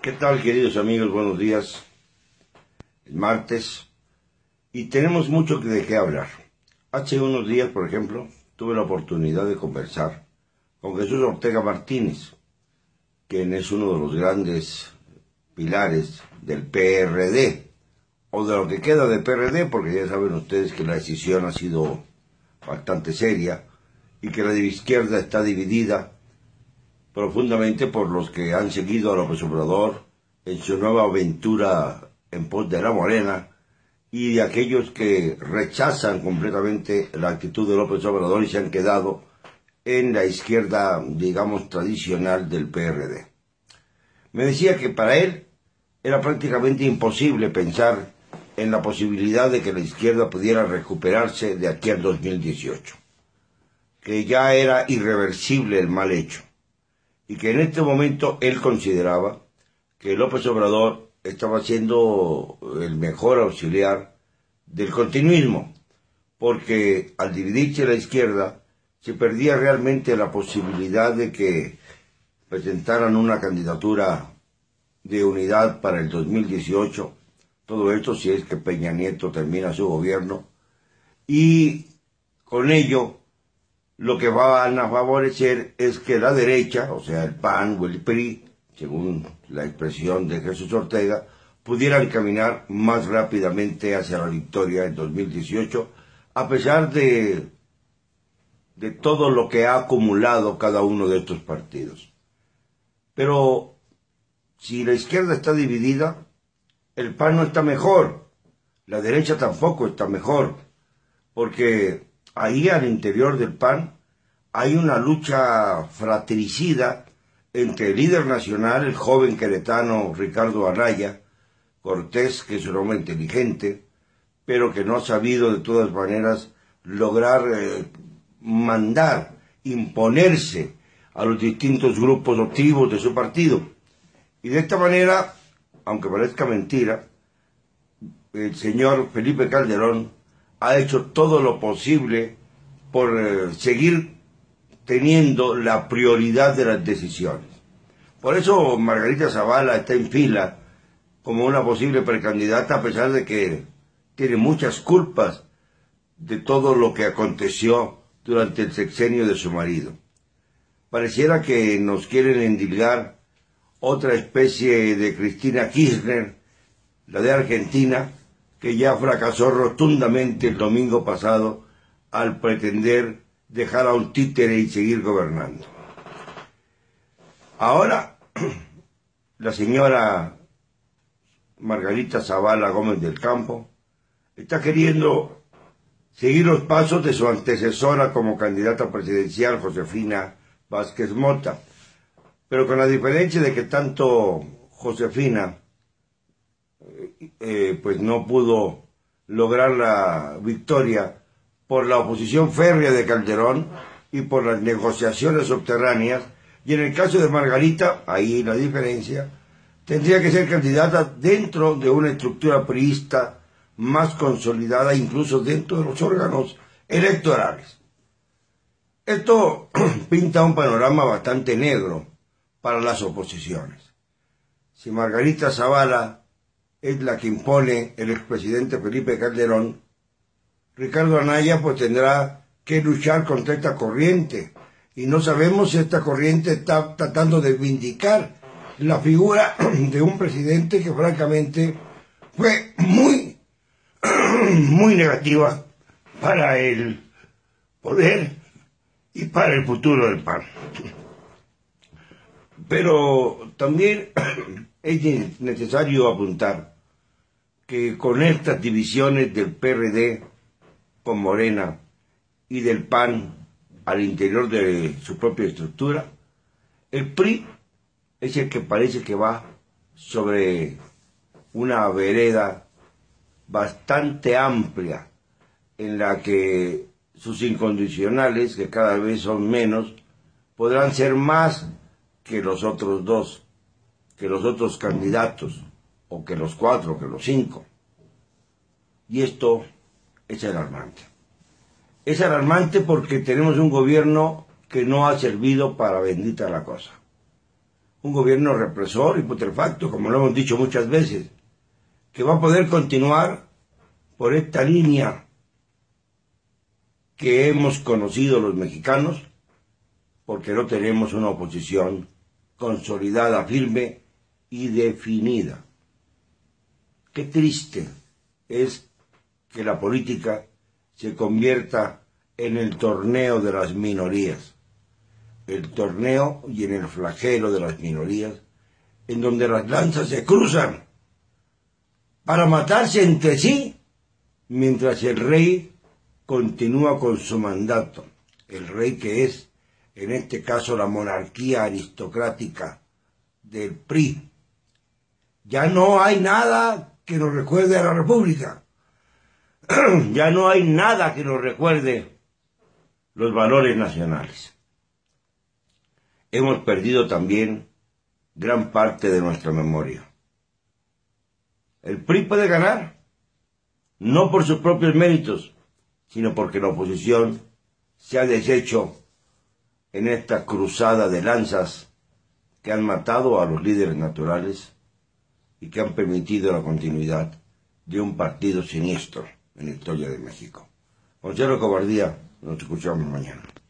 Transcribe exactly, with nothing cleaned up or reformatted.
¿Qué tal, queridos amigos? Buenos días. Es martes y tenemos mucho de qué hablar. Hace unos días, por ejemplo, tuve la oportunidad de conversar con Jesús Ortega Martínez, quien es uno de los grandes pilares del P R D, o de lo que queda del P R D, porque ya saben ustedes que la decisión ha sido bastante seria y que la izquierda está dividida profundamente por los que han seguido a López Obrador en su nueva aventura en pos de la Morena y de aquellos que rechazan completamente la actitud de López Obrador y se han quedado en la izquierda, digamos, tradicional del P R D. Me decía que para él era prácticamente imposible pensar en la posibilidad de que la izquierda pudiera recuperarse de aquí al dos mil dieciocho, que ya era irreversible el mal hecho, y que en este momento él consideraba que López Obrador estaba siendo el mejor auxiliar del continuismo, porque al dividirse la izquierda se perdía realmente la posibilidad de que presentaran una candidatura de unidad para el dos mil dieciocho, todo esto si es que Peña Nieto termina su gobierno, y con ello lo que van a favorecer es que la derecha, o sea el P A N o el P R I, según la expresión de Jesús Ortega, pudieran caminar más rápidamente hacia la victoria en dos mil dieciocho, a pesar de, de todo lo que ha acumulado cada uno de estos partidos. Pero si la izquierda está dividida, el P A N no está mejor, la derecha tampoco está mejor, porque ahí al interior del P A N hay una lucha fratricida entre el líder nacional, el joven queretano Ricardo Anaya Cortés, que es un hombre inteligente, pero que no ha sabido de todas maneras lograr eh, mandar, imponerse a los distintos grupos o tribus de su partido. Y de esta manera, aunque parezca mentira, el señor Felipe Calderón ha hecho todo lo posible por eh, seguir teniendo la prioridad de las decisiones. Por eso Margarita Zavala está en fila como una posible precandidata, a pesar de que tiene muchas culpas de todo lo que aconteció durante el sexenio de su marido. Pareciera que nos quieren endilgar otra especie de Cristina Kirchner, la de Argentina, que ya fracasó rotundamente el domingo pasado al pretender dejar a un títere y seguir gobernando. Ahora, la señora Margarita Zavala Gómez del Campo está queriendo seguir los pasos de su antecesora como candidata presidencial, Josefina Vázquez Mota, pero con la diferencia de que tanto Josefina eh, pues no pudo lograr la victoria por la oposición férrea de Calderón y por las negociaciones subterráneas, y en el caso de Margarita, ahí la diferencia, tendría que ser candidata dentro de una estructura priista más consolidada, incluso dentro de los órganos electorales. Esto pinta un panorama bastante negro para las oposiciones. Si Margarita Zavala es la que impone el expresidente Felipe Calderón, Ricardo Anaya pues tendrá que luchar contra esta corriente, y no sabemos si esta corriente está tratando de vindicar la figura de un presidente que francamente fue muy, muy negativa para el poder y para el futuro del P A N. Pero también es necesario apuntar que con estas divisiones del P R D con Morena y del P A N al interior de su propia estructura, el P R I es el que parece que va sobre una vereda bastante amplia en la que sus incondicionales, que cada vez son menos, podrán ser más que los otros dos, que los otros candidatos, o que los cuatro, que los cinco. Y esto es alarmante. Es alarmante porque tenemos un gobierno que no ha servido para bendita la cosa. un gobierno represor y putrefacto, como lo hemos dicho muchas veces, que va a poder continuar por esta línea que hemos conocido los mexicanos, porque no tenemos una oposición consolidada, firme y definida. Qué triste es que la política se convierta en el torneo de las minorías, el torneo y en el flagelo de las minorías, en donde las lanzas se cruzan para matarse entre sí, mientras el rey continúa con su mandato, el rey que es, en este caso, la monarquía aristocrática del P R I. Ya no hay nada que nos recuerde a la República. Ya no hay nada que nos recuerde los valores nacionales. Hemos perdido también gran parte de nuestra memoria. El P R I puede ganar, no por sus propios méritos, sino porque la oposición se ha deshecho en esta cruzada de lanzas que han matado a los líderes naturales y que han permitido la continuidad de un partido siniestro en la historia de México. Con cero cobardía, nos escuchamos mañana.